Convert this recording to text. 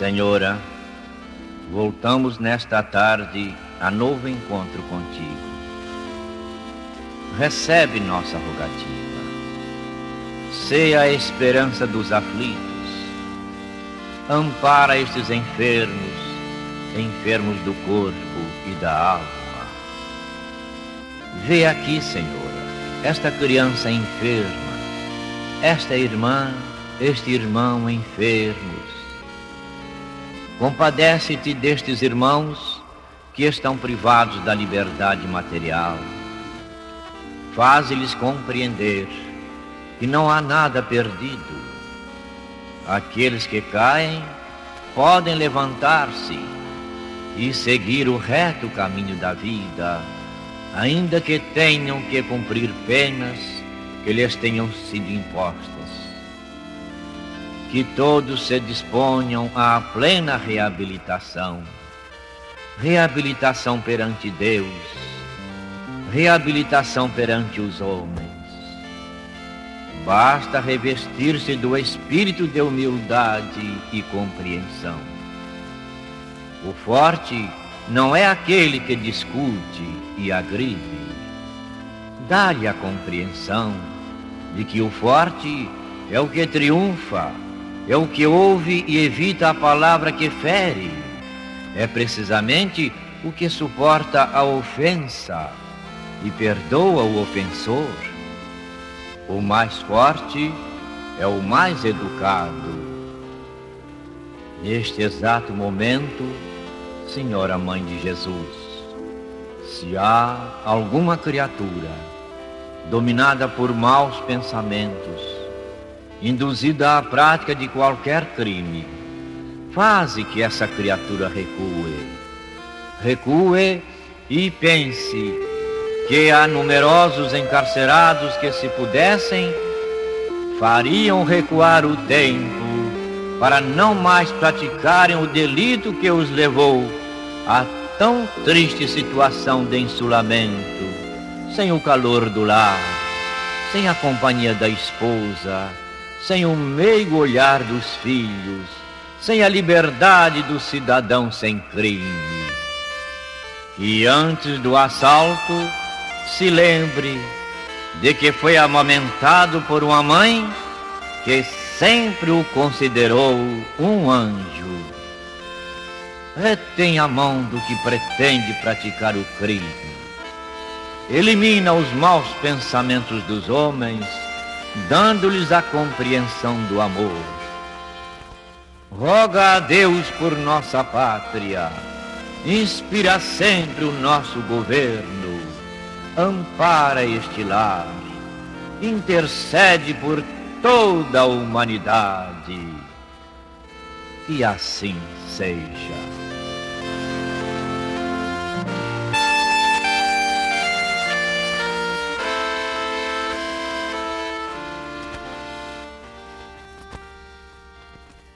Senhora, voltamos nesta tarde a novo encontro contigo. Recebe nossa rogativa. Seja a esperança dos aflitos. Ampara estes enfermos do corpo e da alma. Vê aqui, Senhora, esta criança enferma, esta irmã, este irmão enfermos. Compadece-te destes irmãos que estão privados da liberdade material. Faze-lhes compreender que não há nada perdido. Aqueles que caem podem levantar-se e seguir o reto caminho da vida, ainda que tenham que cumprir penas que lhes tenham sido impostas. Que todos se disponham à plena reabilitação. Reabilitação perante Deus, reabilitação perante os homens. Basta revestir-se do espírito de humildade e compreensão. O forte não é aquele que discute e agride. Dá-lhe a compreensão de que o forte é o que triunfa, é o que ouve e evita a palavra que fere. É precisamente o que suporta a ofensa e perdoa o ofensor. O mais forte é o mais educado. Neste exato momento, Senhora Mãe de Jesus, se há alguma criatura dominada por maus pensamentos, induzida à prática de qualquer crime, faze que essa criatura recue. Recue e pense que há numerosos encarcerados que, se pudessem, fariam recuar o tempo para não mais praticarem o delito que os levou a tão triste situação de insulamento, sem o calor do lar, sem a companhia da esposa, sem o meigo olhar dos filhos, sem a liberdade do cidadão sem crime. E antes do assalto, se lembre de que foi amamentado por uma mãe que sempre o considerou um anjo. Retém a mão do que pretende praticar o crime. Elimina os maus pensamentos dos homens, dando-lhes a compreensão do amor. Roga a Deus por nossa pátria, inspira sempre o nosso governo, ampara este lar, intercede por toda a humanidade. E assim seja.